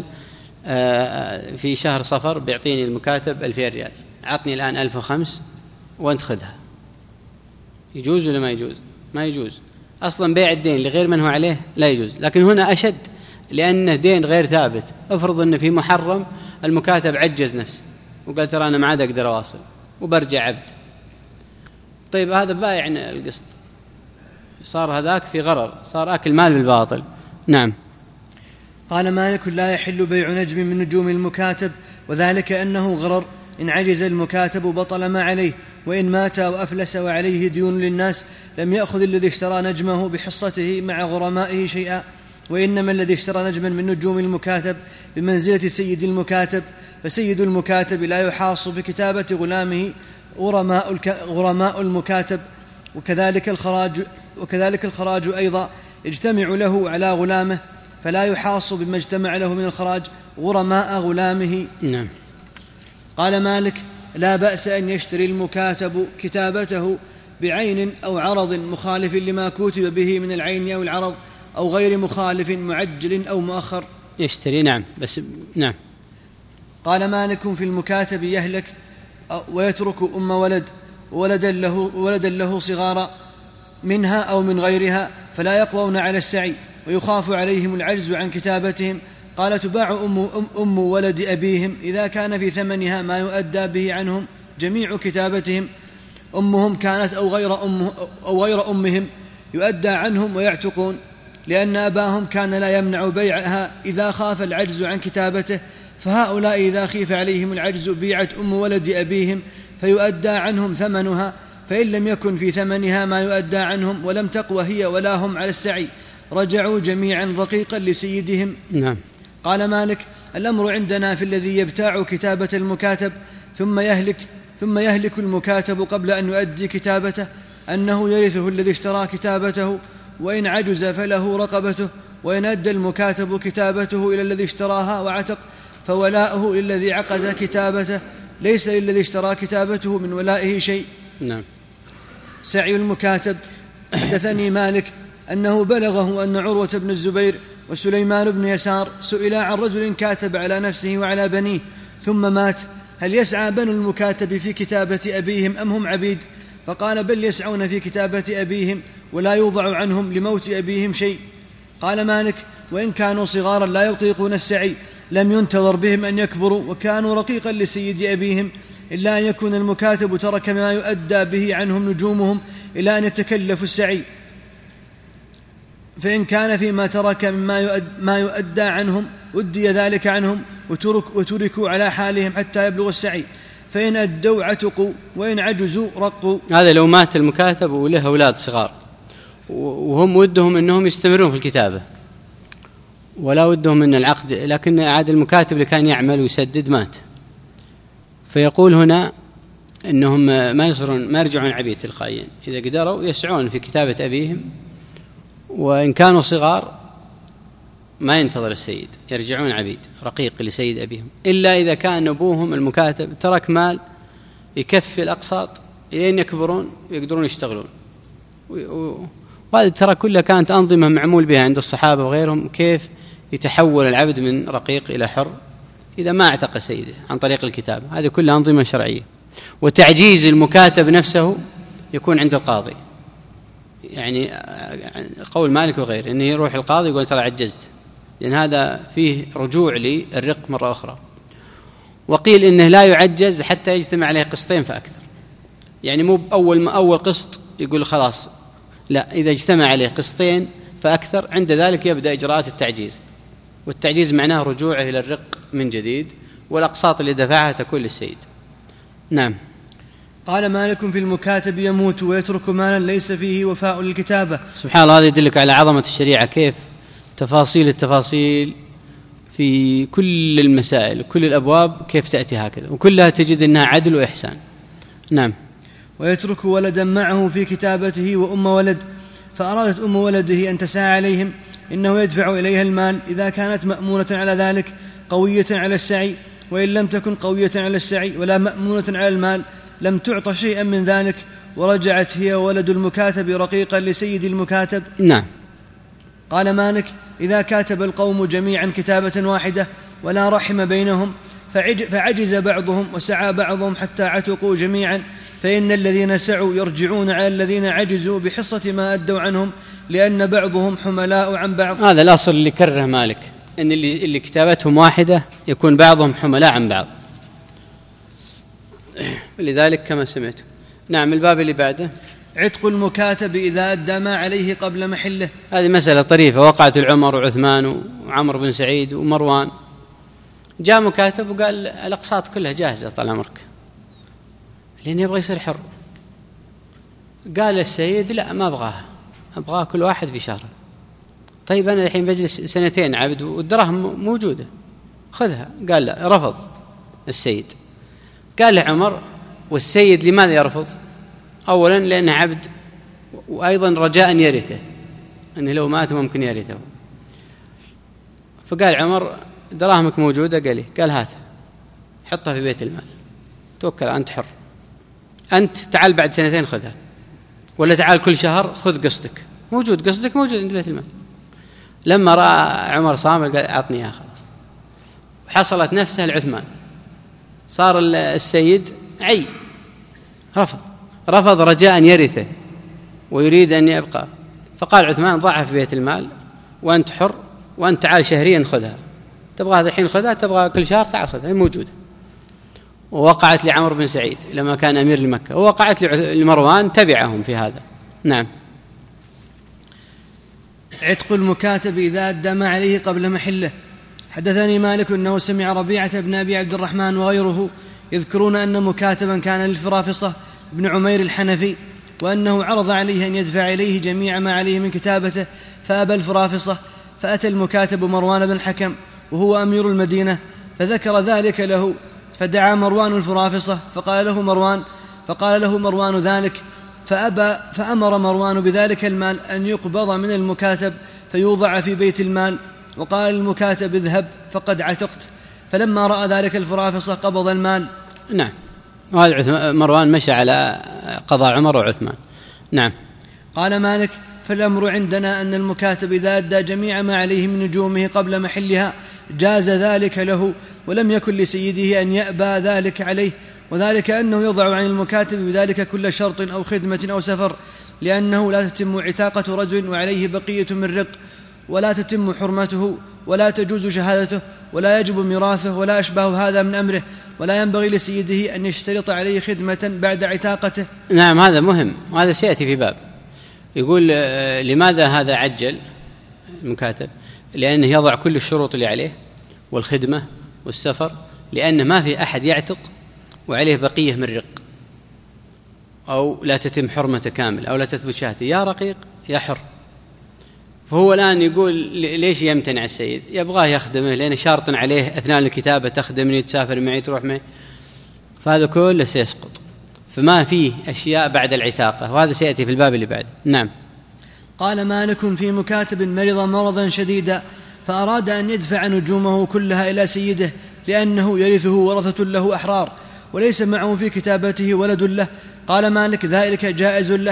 في شهر صفر بيعطيني المكاتب ألفين ريال، عطني الآن ألف وخمس وانت خذها. يجوز ولا ما يجوز؟ ما يجوز. أصلا بيع الدين لغير من هو عليه لا يجوز. لكن هنا أشد، لأنه دين غير ثابت. افرض أنه في محرم المكاتب عجز نفسه وقال: ترى أنا ما عاد أقدر أواصل وبرجع عبد. طيب هذا بايع القسط، صار هذاك في غرر، صار أكل مال بالباطل. نعم. قال مالك: لا يحل بيع نجم من نجوم المكاتب، وذلك أنه غرر. إن عجز المكاتب بطل ما عليه، وإن مات وأفلس وعليه ديون للناس لم يأخذ الذي اشترى نجمه بحصته مع غرمائه شيئا. وإنما الذي اشترى نجما من نجوم المكاتب بمنزلة سيد المكاتب، فسيد المكاتب لا يحاص بكتابة غلامه غرماء, غرماء المكاتب. وكذلك الخراج, وكذلك الخراج أيضا يجتمع له على غلامه، فلا يحاص بما اجتمع له من الخراج غرماء غلامه. نعم. قال مالك: لا بأس أن يشتري المكاتب كتابته بعين أو عرض مخالف لما كتب به من العين أو العرض، أو غير مخالف معجل أو مؤخر. يشتري. نعم. بس نعم. قال مالك: في المكاتب يهلك ويترك أم ولد ولدا له, ولدا له صغارا منها أو من غيرها، فلا يقوون على السعي، ويخاف عليهم العجز عن كتابتهم. قال: تباع أم, أم, أم ولد أبيهم إذا كان في ثمنها ما يؤدى به عنهم جميع كتابتهم، أمهم كانت أو غير, أم أو غير أمهم، يؤدى عنهم ويعتقون، لأن أباهم كان لا يمنع بيعها إذا خاف العجز عن كتابته. فهؤلاء إذا خيف عليهم العجز بيعت أم ولد أبيهم فيؤدى عنهم ثمنها، فإن لم يكن في ثمنها ما يؤدى عنهم ولم تقوى هي ولا هم على السعي رجعوا جميعا رقيقا لسيدهم. نعم. قال مالك: الأمر عندنا في الذي يبتاع كتابة المكاتب ثم يهلك ثم يهلك المكاتب قبل أن يؤدي كتابته أنه يرثه الذي اشترى كتابته، وإن عجز فله رقبته، وإن أدى المكاتب كتابته إلى الذي اشتراها وعتق فولاؤه للذي عقد كتابته، ليس للذي اشترى كتابته من ولائه شيء. نعم. سعي المكاتب. حدثني مالك أنه بلغه أن عروة بن الزبير وسليمان بن يسار سئلا عن رجل كاتب على نفسه وعلى بنيه ثم مات، هل يسعى بنو المكاتب في كتابة أبيهم أم هم عبيد؟ فقال: بل يسعون في كتابة أبيهم ولا يوضع عنهم لموت أبيهم شيء. قال مالك: وإن كانوا صغارا لا يطيقون السعي لم ينتظر بهم أن يكبروا وكانوا رقيقا لسيد أبيهم، إلا أن يكون المكاتب ترك ما يؤدى به عنهم نجومهم إلى أن يتكلفوا السعي، فإن كان فيما ترك مما يؤد ما يؤدى عنهم أدي ذلك عنهم وترك وتركوا على حالهم حتى يبلغ السعي، فإن أدوا عتقوا وإن عجزوا رقوا. هذا لو مات المكاتب وله أولاد صغار وهم ودهم أنهم يستمرون في الكتابة ولا ودهم من العقد، لكن عاد المكاتب اللي كان يعمل ويسدد مات، فيقول هنا أنهم ما يصيرون ما يرجعون عبيد تلقائيا، إذا قدروا يسعون في كتابة أبيهم، وإن كانوا صغار ما ينتظر السيد يرجعون عبيد رقيق لسيد أبيهم، إلا إذا كان أبوهم المكاتب ترك مال يكفي الأقساط إلى أن يكبرون ويقدرون يشتغلون، وهذه ترى كلها كانت أنظمة معمول بها عند الصحابة وغيرهم، كيف يتحول العبد من رقيق إلى حر إذا ما اعتق سيده عن طريق الكتابة. هذه كلها أنظمة شرعية. وتعجيز المكاتب نفسه يكون عند القاضي، يعني قول مالك وغيره أنه يروح القاضي يقول ترى عجزت، لأن هذا فيه رجوع للرق مرة أخرى. وقيل إنه لا يعجز حتى يجتمع عليه قسطين فأكثر، يعني مو بأول ما أول قسط يقول خلاص، لا، إذا اجتمع عليه قسطين فأكثر عند ذلك يبدأ إجراءات التعجيز. والتعجيز معناه رجوعه إلى الرق من جديد، والأقساط اللي دفعها تكون للسيد. نعم. قال مالك في المكاتب يموت ويترك مالا ليس فيه وفاء للكتابة. سبحان الله، هذا يدلك على عظمة الشريعة، كيف تفاصيل التفاصيل في كل المسائل وكل الأبواب كيف تأتي هكذا، وكلها تجد أنها عدل وإحسان. نعم. ويترك ولدا معه في كتابته وأم ولد، فأرادت أم ولده أن تسعى عليهم إنه يدفع إليها المال إذا كانت مأمونة على ذلك قوية على السعي، وإن لم تكن قوية على السعي ولا مأمونة على المال لم تعط شيئا من ذلك، ورجعت هي وولد المكاتب رقيقا لسيد المكاتب. نعم. قال مالك إذا كاتب القوم جميعا كتابة واحدة ولا رحم بينهم فعجز بعضهم وسعى بعضهم حتى عتقوا جميعا، فإن الذين سعوا يرجعون على الذين عجزوا بحصة ما أدوا عنهم، لأن بعضهم حملاء عن بعض. هذا الأصل اللي كره مالك، أن اللي, اللي كتابتهم واحدة يكون بعضهم حملاء عن بعض، لذلك كما سمعت. نعم. الباب اللي بعده عتق المكاتب إذا أدى ما عليه قبل محله. هذه مسألة طريفة وقعت العمر وعثمان وعمر بن سعيد ومروان. جاء مكاتب وقال الأقساط كلها جاهزة طال عمرك، لأن يبغى يصير حر. قال السيد لا، ما أبغاها، أبغاه كل واحد في شهر. طيب أنا الحين بجلس سنتين عبد والدراهم موجودة، خذها. قال لا، رفض السيد. قال لعمر والسيد لماذا يرفض؟ أولا لأنه عبد، وأيضا رجاء يرثه، أنه لو مات ممكن يرثه. فقال عمر دراهمك موجودة؟ قال لي. قال هات حطها في بيت المال، توكل أنت حر، أنت تعال بعد سنتين خذها، ولا تعال كل شهر خذ قسطك، موجود قسطك موجود عند بيت المال. لما رأى عمر صامل قال أعطني إياها خلاص. وحصلت نفسها لعثمان، صار السيد عي، رفض رفض رجاء يرثه ويريد أن يبقى. فقال عثمان ضعها في بيت المال وأنت حر، وأنت تعال شهريا خذها، تبغى هذا الحين خذها، تبغى كل شهر تعال خذها، هي موجودة. ووقعت لعمر بن سعيد لما كان أمير لمكة، ووقعت لمروان تبعهم في هذا. نعم. عتق المكاتب إذا أدى ما عليه قبل محله. حدثني مالك أنه سمع ربيعة بن أبي عبد الرحمن وغيره يذكرون أن مكاتبا كان للفرافصة بن عمير الحنفي، وأنه عرض عليه أن يدفع إليه جميع ما عليه من كتابته، فأبى الفرافصة، فأتى المكاتب مروان بن الحكم وهو أمير المدينة فذكر ذلك له، فدعا مروان الفرافصة فقال له مروان فقال له مروان ذلك، فأبى، فأمر مروان بذلك المال أن يقبض من المكاتب فيوضع في بيت المال، وقال المكاتب اذهب فقد عتقت. فلما رأى ذلك الفرافصة قبض المال. نعم. وهذا مروان مشى على قضاء عمر وعثمان. نعم. قال مالك فالأمر عندنا أن المكاتب إذا أدى جميع ما عليه من نجومه قبل محلها جاز ذلك له، ولم يكن لسيده أن يأبى ذلك عليه، وذلك أنه يضع عن المكاتب بذلك كل شرط أو خدمة أو سفر، لأنه لا تتم عتاقة رجل وعليه بقية من رق، ولا تتم حرمته، ولا تجوز شهادته، ولا يجب ميراثه، ولا أشبه هذا من أمره، ولا ينبغي لسيده أن يشترط عليه خدمة بعد عتاقته. نعم. هذا مهم، وهذا سيأتي في باب. يقول لماذا هذا عجل المكاتب؟ لأنه يضع كل الشروط اللي عليه والخدمة والسفر، لأن ما في أحد يعتق وعليه بقية من رق، أو لا تتم حرمته كامل، أو لا تثبت شهادته، يا رقيق يا حر. فهو الآن يقول ليش يمتنع السيد؟ يبغاه يخدمه، لأنه شارط عليه أثناء الكتابة تخدمني، تسافر معي، تروح معي، فهذا كله سيسقط. فما فيه أشياء بعد العتاقة، وهذا سيأتي في الباب اللي بعد. نعم. قال مالك في مكاتب مرض مرضا شديدا فأراد أن يدفع نجومه كلها إلى سيده، لأنه يرثه ورثة له أحرار، وليس معه في كتابته ولد له. قال مالك ذلك جائز له،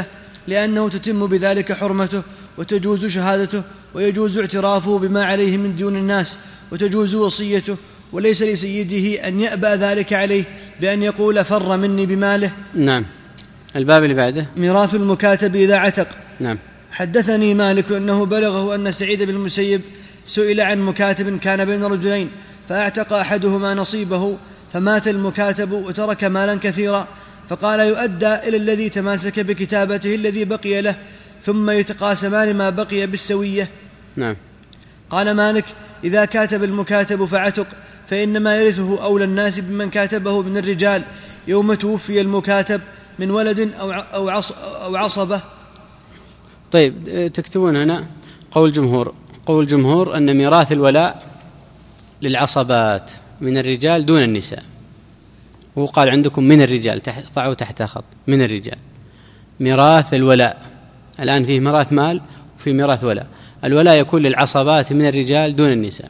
لأنه تتم بذلك حرمته وتجوز شهادته ويجوز اعترافه بما عليه من ديون الناس وتجوز وصيته، وليس لسيده أن يأبى ذلك عليه بأن يقول فر مني بماله. نعم. الباب اللي بعده ميراث المكاتب إذا عتق. نعم. حدثني مالك أنه بلغه أن سعيد بن المسيب سئل عن مكاتب كان بين رجلين فأعتق أحدهما نصيبه فمات المكاتب وترك مالا كثيرا، فقال يؤدى إلى الذي تماسك بكتابته الذي بقي له ثم يتقاسمان ما بقي بالسوية. نعم. قال مالك إذا كاتب المكاتب فعتق فإنما يرثه أولى الناس بمن كاتبه من الرجال يوم توفي المكاتب من ولد أو عصبة. طيب تكتبون هنا قول جمهور قول جمهور أن ميراث الولاء للعصبات من الرجال دون النساء، هو قال عندكم من الرجال، ضعوا تحت خط من الرجال. ميراث الولاء الآن فيه ميراث مال وفي ميراث ولاء. الولاء يكون للعصبات من الرجال دون النساء،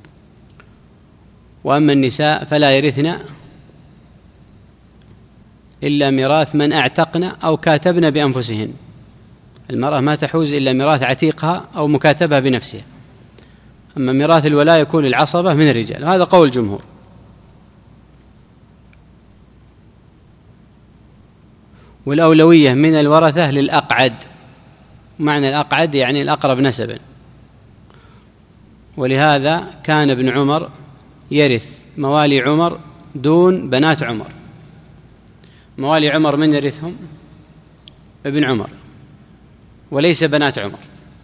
وأما النساء فلا يرثن إلا ميراث من أعتقن أو كاتبن بأنفسهن. المرأة ما تحوز إلا ميراث عتيقها أو مكاتبها بنفسها، أما ميراث الولاء يكون للعصبة من الرجال. هذا قول الجمهور. والأولوية من الورثة للأقعد، معنى الأقعد يعني الأقرب نسبا، ولهذا كان ابن عمر يرث موالي عمر دون بنات عمر. موالي عمر من يرثهم؟ ابن عمر، وليس بنات عمر.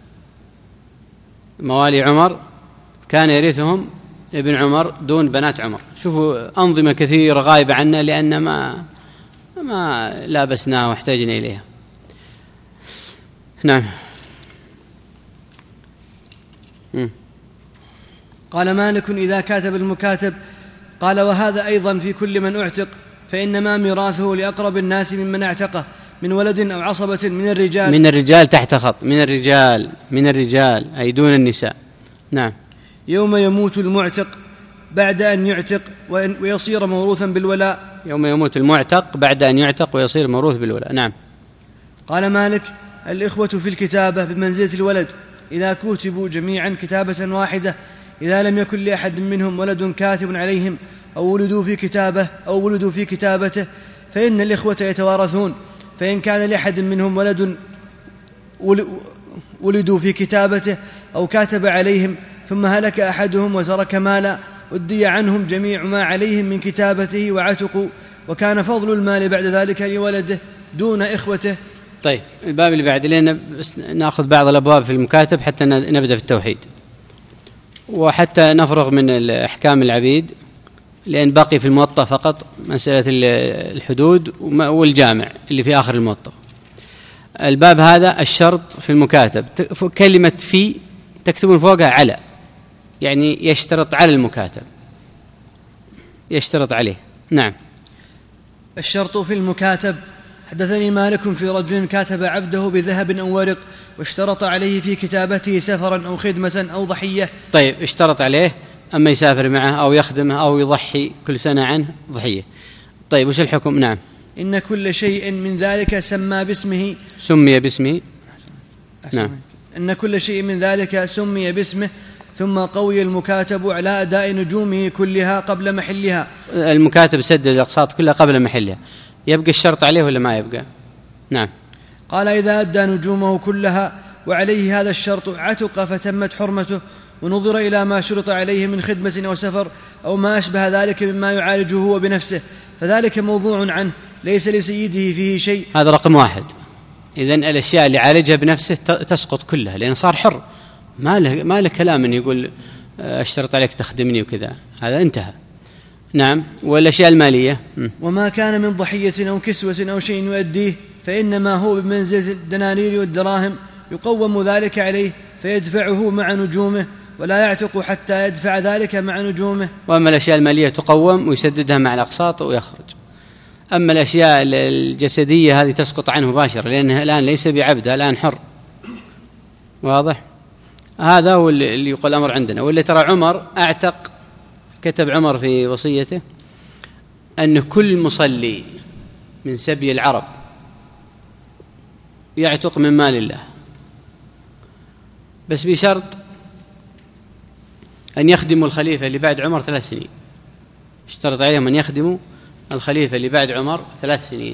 موالي عمر كان يرثهم ابن عمر دون بنات عمر. شوفوا أنظمة كثيرة غايبة عنا لأن ما ما لابسناها واحتاجنا إليها. نعم. م. قال مالك إذا كاتب المكاتب قال وهذا أيضا في كل من أعتق، فإنما ميراثه لأقرب الناس ممن اعتقه من ولد أو عصبة من الرجال. من الرجال تحت خط من الرجال من الرجال أي دون النساء. نعم. يوم يموت المعتق بعد أن يعتق ويصير موروثا بالولاء. يوم يموت المعتق بعد أن يعتق ويصير موروث بالولاء. نعم. قال مالك الإخوة في الكتابة بمنزلة الولد إذا كتبوا جميعا كتابة واحدة، إذا لم يكن لأحد منهم ولد كاتب عليهم أو ولدوا في كتابه أو ولدوا في كتابته فإن الإخوة يتوارثون، فإن كان لأحد منهم ولد ولدوا في كتابته أو كاتب عليهم ثم هلك أحدهم وترك مالا أدي عنهم جميع ما عليهم من كتابته وعتقوا، وكان فضل المال بعد ذلك لولده دون إخوته. طيب الباب اللي بعد لنا نأخذ بعض الأبواب في المكاتب حتى نبدأ في التوحيد، وحتى نفرغ من الأحكام العبيد، لأن بقي في الموطأ فقط مسألة الحدود والجامع اللي في آخر الموطأ. الباب هذا الشرط في المكاتب، كلمة في تكتبون فوقها على، يعني يشترط على المكاتب، يشترط عليه. نعم. الشرط في المكاتب. حدثني مالك في رجل كاتب عبده بذهب أو ورق واشترط عليه في كتابته سفرا أو خدمة أو ضحية. طيب اشترط عليه أما يسافر معه أو يخدمه أو يضحي كل سنة عنه ضحية. طيب وش الحكم؟ نعم. إن كل شيء من ذلك سمى باسمه سمي باسمه. نعم. إن كل شيء من ذلك سمي باسمه ثم قوي المكاتب على أداء نجومه كلها قبل محلها. المكاتب سدد الأقساط كلها قبل محلها، يبقى الشرط عليه ولا ما يبقى؟ نعم. قال إذا أدى نجومه كلها وعليه هذا الشرط عتق فتمت حرمته، ونظر إلى ما شرط عليه من خدمة أو سفر أو ما أشبه ذلك مما يعالجه هو بنفسه فذلك موضوع عنه ليس لسيده فيه شيء. هذا رقم واحد. إذن الأشياء اللي عالجها بنفسه تسقط كلها لأنه صار حر، ما له, ما له كلام أن يقول أشترط عليك تخدمني وكذا، هذا انتهى. نعم. والأشياء المالية وما كان من ضحية أو كسوة أو شيء يؤديه فإنما هو بمنزلة الدنانير والدراهم يقوم ذلك عليه فيدفعه مع نجومه ولا يعتق حتى يدفع ذلك مع نجومه. وأما الأشياء المالية تقوم ويسددها مع الأقساط ويخرج. أما الأشياء الجسدية هذه تسقط عنه مباشرة لأنه الآن ليس بعبده، الآن حر. واضح؟ هذا هو اللي يقول الأمر عندنا. واللي ترى عمر أعتق، كتب عمر في وصيته أن كل مصلي من سبي العرب يعتق من مال الله، بس بشرط أن يخدموا الخليفة اللي بعد عمر ثلاث سنين. اشترط عليهم أن يخدموا الخليفة اللي بعد عمر ثلاث سنين،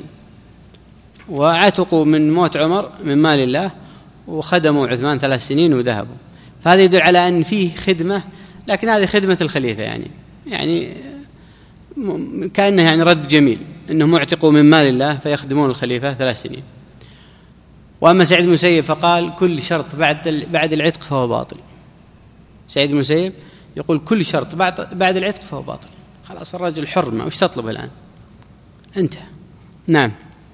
وعتقوا من موت عمر من مال الله وخدموا عثمان ثلاث سنين وذهبوا. فهذا يدل على أن فيه خدمة، لكن هذه خدمة الخليفة، يعني يعني كأنه يعني رد جميل أنهم اعتقوا من مال الله فيخدمون الخليفة ثلاث سنين. وأما سعيد بن المسيب فقال كل شرط بعد بعد العتق فهو باطل. سعيد بن المسيب يقول كل شرط بعد بعد العتق فهو باطل. خلاص الرجل حر، ما وش تطلب الآن؟ انتهى. نعم.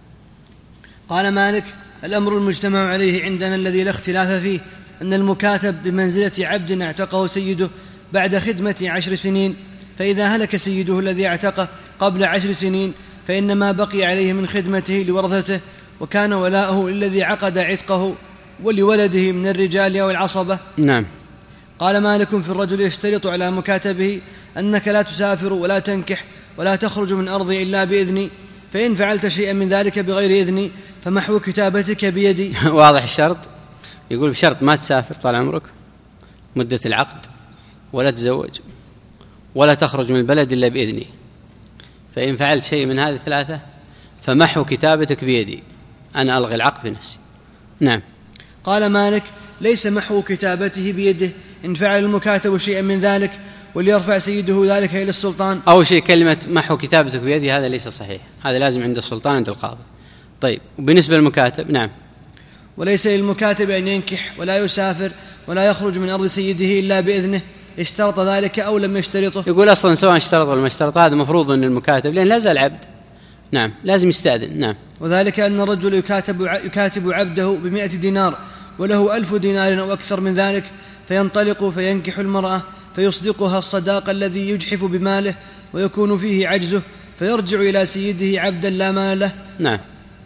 قال مالك: الأمر المجتمع عليه عندنا الذي لا اختلاف فيه أن المكاتب بمنزلة عبد اعتقه سيده بعد خدمة عشر سنين، فإذا هلك سيده الذي اعتقه قبل عشر سنين فإن ما بقي عليه من خدمته لورثته، وكان ولاؤه الذي عقد عتقه ولولده من الرجال أو العصبة. نعم. قال مالك: في الرجل يشترط على مكاتبه أنك لا تسافر ولا تنكح ولا تخرج من أرضي إلا بإذني، فإن فعلت شيئا من ذلك بغير إذني فمحو كتابتك بيدي. واضح الشرط. يقول بشرط ما تسافر طال عمرك مدة العقد، ولا تزوج، ولا تخرج من البلد إلا بإذني، فإن فعلت شيء من هذه الثلاثة فمحو كتابتك بيدي، أنا ألغي العقد بنفسي. نعم. قال مالك: ليس محو كتابته بيده إن فعل المكاتب شيئا من ذلك، وليرفع سيده ذلك إلى السلطان. أول شيء كلمة محو كتابتك بيدي هذا ليس صحيح، هذا لازم عند السلطان عند القاضي. طيب، وبالنسبة للمكاتب نعم. وليس للمكاتب أن ينكح ولا يسافر ولا يخرج من أرض سيده إلا بإذنه، اشترط ذلك أو لم يشترطه. يقول أصلا سواء اشترط ولا ما اشترط هذا مفروض أن المكاتب، لأن لا زال عبد. نعم، لازم يستأذن. نعم. وذلك أن الرجل يكاتب, يكاتب عبده بمئة دينار وله ألف دينار أو أكثر من ذلك، فينطلق فينكح المرأة فيصدقها الصداق الذي يجحف بماله ويكون فيه عجزه، فيرجع إلى سيده عبدا لا مال له. نعم.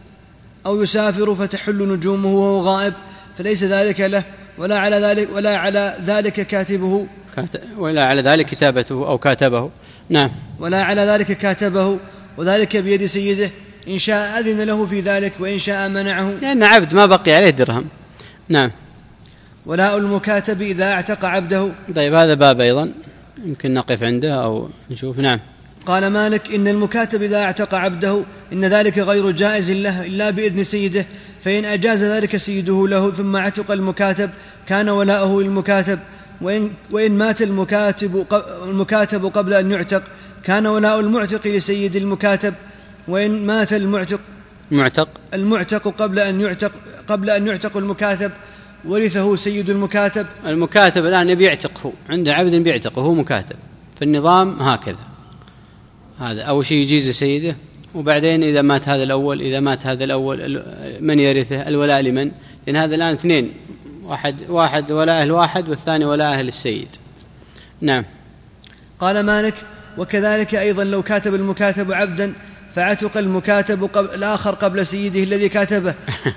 أو يسافر فتحل نجومه وهو غائب، فليس ذلك له ولا على ذلك ولا على ذلك كاتبه ولا على ذلك كتابته أو كاتبه. نعم. ولا على ذلك كاتبه، وذلك بيد سيده، إن شاء أذن له في ذلك وإن شاء منعه، لأن عبد ما بقي عليه درهم. نعم. ولاء المكاتب إذا اعتق عبده. طيب، هذا باب أيضا يمكن نقف عنده أو نشوف. نعم. قال مالك: إن المكاتب إذا اعتق عبده إن ذلك غير جائز له إلا بإذن سيده، فإن أجاز ذلك سيده له ثم اعتق المكاتب كان ولاؤه للمكاتب، وإن, وإن مات المكاتب, المكاتب قبل أن يعتق كان ولاء المعتق لسيد المكاتب، وإن مات المعتق معتق المعتق قبل أن يعتق قبل أن يعتق المكاتب ورثه سيد المكاتب. المكاتب الآن يبي يعتقه، عنده عبد بيعتقه، هو مكاتب، فالنظام هكذا. هذا أول شيء يجيز سيده، وبعدين إذا مات هذا الأول إذا مات هذا الأول من يرثه؟ الولاء لمن؟ لأن هذا الآن اثنين، واحد واحد ولاء الواحد والثاني ولاء للسيد. نعم. قال مالك: وكذلك أيضا لو كاتب المكاتب عبدا فعتق المكاتب قبل الآخر قبل سيده الذي كاتبه.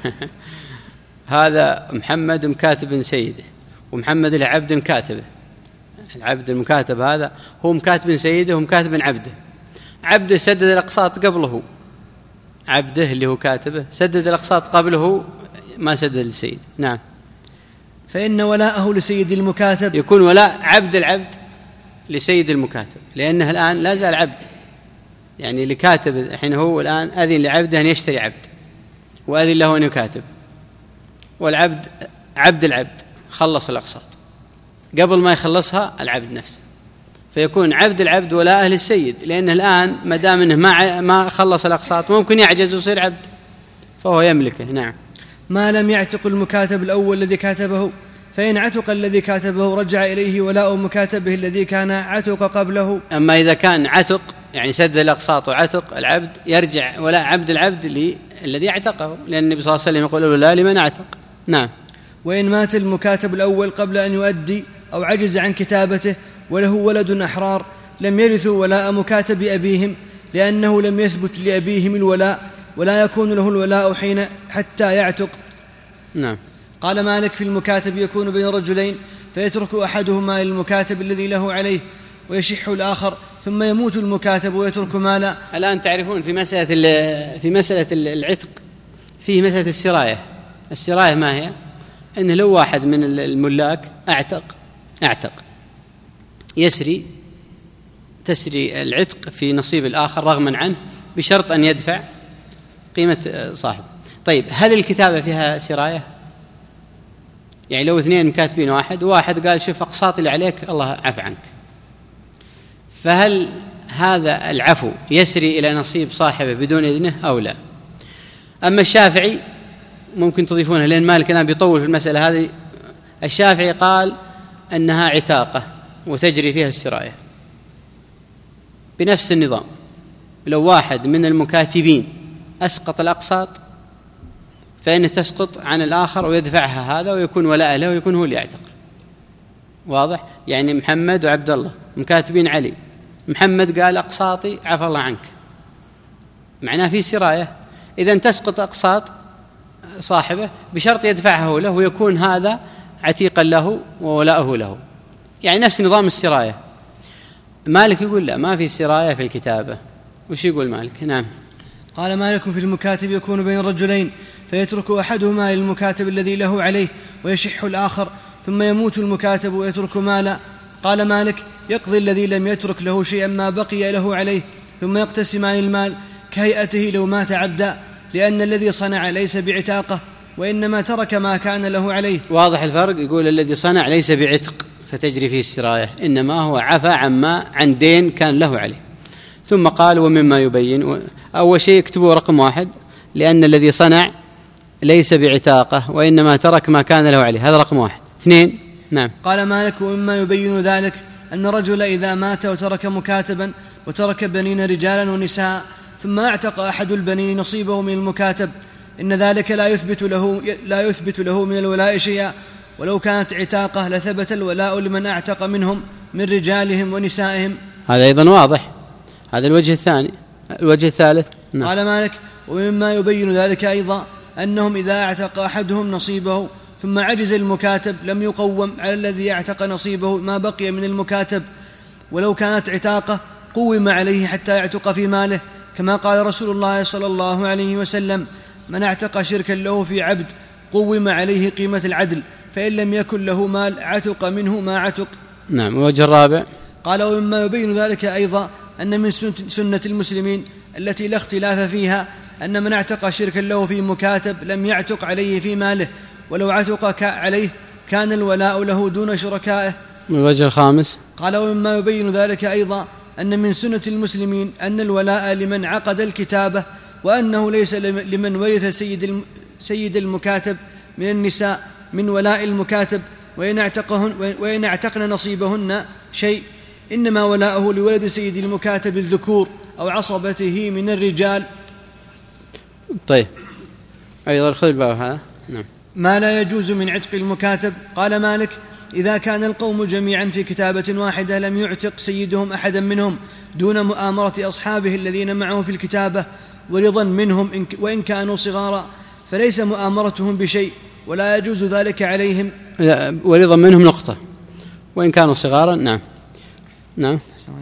هذا محمد مكاتب سيده، ومحمد العبد كاتبه. العبد المكاتب هذا هو مكاتب سيده ومكاتب عبده. عبده سدد الأقساط قبله، عبده اللي هو كاتبه سدد الأقساط قبله، ما سدد السيد. نعم. فإن ولاءه لسيد المكاتب، يكون ولاء عبد العبد لسيد المكاتب، لأنه الآن لا زال عبد، يعني لكاتب الحين هو الآن أذن لعبده أن يشتري عبد، وأذن له أن يكاتب، والعبد عبد العبد خلص الأقساط، قبل ما يخلصها العبد نفسه، فيكون عبد العبد ولاءه للسيد، لأنه الآن ما دام أنه ما ما خلص الأقساط ممكن يعجز ويصير عبد، فهو يملكه. نعم. ما لم يعتق المكاتب الأول الذي كاتبه، فإن عتق الذي كاتبه رجع إليه ولاء مكاتبه الذي كان عتق قبله. أما إذا كان عتق يعني سد الأقساط وعتق العبد، يرجع ولاء عبد العبد الذي اعتقه، لأن النبي صلى الله عليه وسلم يقول ولاء لمن اعتق. نعم. وإن مات المكاتب الأول قبل أن يؤدي أو عجز عن كتابته وله ولد أحرار لم يرثوا ولاء مكاتب أبيهم، لأنه لم يثبت لأبيهم الولاء، ولا يكون له الولاء حين حتى يعتق. نعم. قال مالك: في المكاتب يكون بين رجلين، فيترك أحدهما للمكاتب الذي له عليه ويشح الآخر، ثم يموت المكاتب ويترك مالا. الآن تعرفون في مسألة في مسألة العتق فيه مسألة السراية، السراية ما هي؟ إنه لو واحد من الملاك أعتق أعتق يسري تسري العتق في نصيب الآخر رغما عنه بشرط أن يدفع قيمة صاحب. طيب هل الكتابة فيها سراية؟ يعني لو اثنين كاتبين واحد وواحد قال شوف أقساط اللي عليك الله عفى عنك، فهل هذا العفو يسري إلى نصيب صاحبه بدون إذنه أو لا؟ أما الشافعي ممكن تضيفونها لأن مالك الآن بيطول في المسألة هذه. الشافعي قال أنها عتاقة وتجري فيها السراية بنفس النظام. لو واحد من المكاتبين أسقط الأقساط فإن تسقط عن الآخر ويدفعها هذا ويكون ولاء له ويكون هو اللي يعتق. واضح؟ يعني محمد وعبد الله مكاتبين علي، محمد قال أقساطي عفى الله عنك، معناه في سراية. إذن تسقط أقساط صاحبه بشرط يدفعه له ويكون هذا عتيقا له وولاءه له، يعني نفس نظام السراية. مالك يقول لا، ما في سراية في الكتابة. وش يقول مالك؟ نعم. قال مالك في المكاتب يكون بين الرجلين فيترك أحدهما للمكاتب الذي له عليه ويشح الآخر، ثم يموت المكاتب ويترك مالا. قال مالك يقضي الذي لم يترك له شيئا ما بقي له عليه، ثم يقتسمان المال كهيئته لو مات عبدا، لأن الذي صنع ليس بعتاقه وإنما ترك ما كان له عليه. واضح الفرق؟ يقول الذي صنع ليس بعتق فتجري فيه السراية، إنما هو عفى عما عن دين كان له عليه. ثم قال ومما يبين، أول شيء اكتبوا رقم واحد، لأن الذي صنع ليس بعتاقه وإنما ترك ما كان له عليه، هذا رقم واحد. اثنين. نعم. قال مالك ومما يبين ذلك أن رجل إذا مات وترك مكاتبا وترك بنين رجالا ونساء ثم اعتق أحد البنين نصيبه من المكاتب، إن ذلك لا يثبت له, لا يثبت له من الولاء شيئا، ولو كانت عتاقة لثبت الولاء لمن اعتق منهم من رجالهم ونسائهم. هذا أيضا واضح. هذا الوجه الثاني. الوجه الثالث. نعم. قال مالك ومما يبين ذلك أيضا أنهم إذا اعتق أحدهم نصيبه ثم عجز المكاتب لم يقوم على الذي اعتق نصيبه ما بقي من المكاتب، ولو كانت عتاقة قوم عليه حتى يعتق في ماله، كما قال رسول الله صلى الله عليه وسلم من اعتق شركا له في عبد قوم عليه قيمة العدل، فإن لم يكن له مال عتق منه ما عتق. نعم. وجه الرابع. قال ومما يبين ذلك أيضا أن من سنة المسلمين التي لا اختلاف فيها أن من اعتق شركا له في مكاتب لم يعتق عليه في ماله، ولو عتق عليه كان الولاء له دون شركائه. الوجه الخامس. قال ومما يبين ذلك أيضا أن من سنة المسلمين أن الولاء لمن عقد الكتابة، وأنه ليس لمن ورث سيد سيد المكاتب من النساء من ولاء المكاتب وإن اعتقهن وإن اعتقن نصيبهن شيء، إنما ولاءه لولد سيد المكاتب الذكور أو عصبته من الرجال. طيب أيضا خذ الباب هذا. نعم. ما لا يجوز من عتق المكاتب. قال مالك إذا كان القوم جميعا في كتابة واحدة لم يعتق سيدهم أحدا منهم دون مؤامرة أصحابه الذين معه في الكتابة ورضا منهم وإن كانوا صغارا، فليس مؤامرتهم بشيء ولا يجوز ذلك عليهم. لا، ورضا منهم نقطة، وإن كانوا صغارا. نعم. نعم.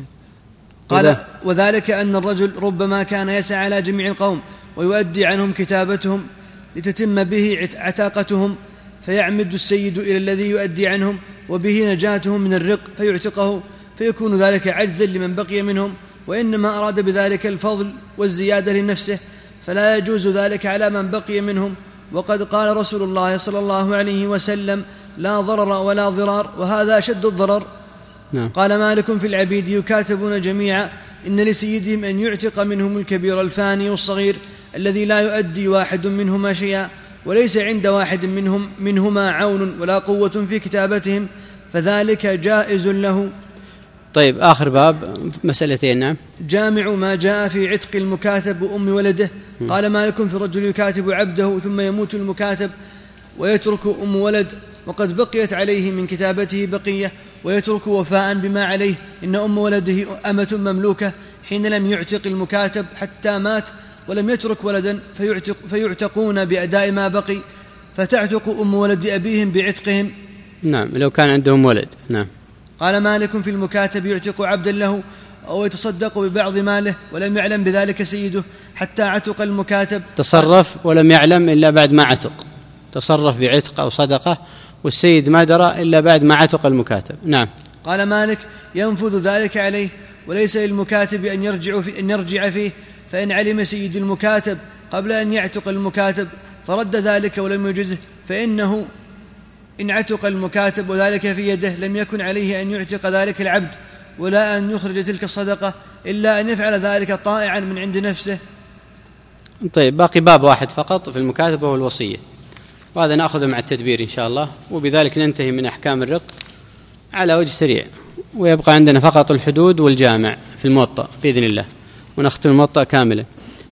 قال وذلك أن الرجل ربما كان يسعى على جميع القوم ويؤدي عنهم كتابتهم لتتم به عتاقتهم، فيعمد السيد إلى الذي يؤدي عنهم وبه نجاتهم من الرق فيعتقه، فيكون ذلك عجزا لمن بقي منهم، وإنما أراد بذلك الفضل والزيادة لنفسه، فلا يجوز ذلك على من بقي منهم. وقد قال رسول الله صلى الله عليه وسلم لا ضرر ولا ضرار، وهذا أشد الضرر. نعم. قال مالك في العبيد يكاتبون جميعا إن لسيدهم أن يعتق منهم الكبير الفاني والصغير الذي لا يؤدي واحد منهما شيئا، وليس عند واحد منهم منهما عون ولا قوة في كتابتهم، فذلك جائز له. طيب آخر باب مسألتين. نعم. جامع ما جاء في عتق المكاتب وأم ولده. م. قال مالك في الرجل يكاتب عبده ثم يموت المكاتب ويترك أم ولد وقد بقيت عليه من كتابته بقية، ويترك وفاء بما عليه، إن أم ولده أمة مملوكة حين لم يعتق المكاتب حتى مات ولم يترك ولدا، فيعتق فيعتقون بأداء ما بقي، فتعتق أم ولد أبيهم بعتقهم. نعم، لو كان عندهم ولد. نعم. قال مالك في المكاتب يعتق عبدا له أو يتصدق ببعض ماله ولم يعلم بذلك سيده حتى عتق المكاتب. تصرف ولم يعلم إلا بعد ما عتق. تصرف بعتق أو صدقة والسيد ما درى إلا بعد ما عتق المكاتب. نعم. قال مالك: ينفذ ذلك عليه، وليس للمكاتب أن يرجع, في أن يرجع فيه، فإن علم سيد المكاتب قبل أن يعتق المكاتب فرد ذلك ولم يجزه، فإنه إن عتق المكاتب وذلك في يده لم يكن عليه أن يعتق ذلك العبد ولا أن يخرج تلك الصدقة إلا أن يفعل ذلك طائعا من عند نفسه. طيب، باقي باب واحد فقط في المكاتب وهو الوصية، وهذا نأخذه مع التدبير إن شاء الله، وبذلك ننتهي من أحكام الرق على وجه سريع، ويبقى عندنا فقط الحدود والجامع في الموطأ بإذن الله، ونختم الموطأ كاملا.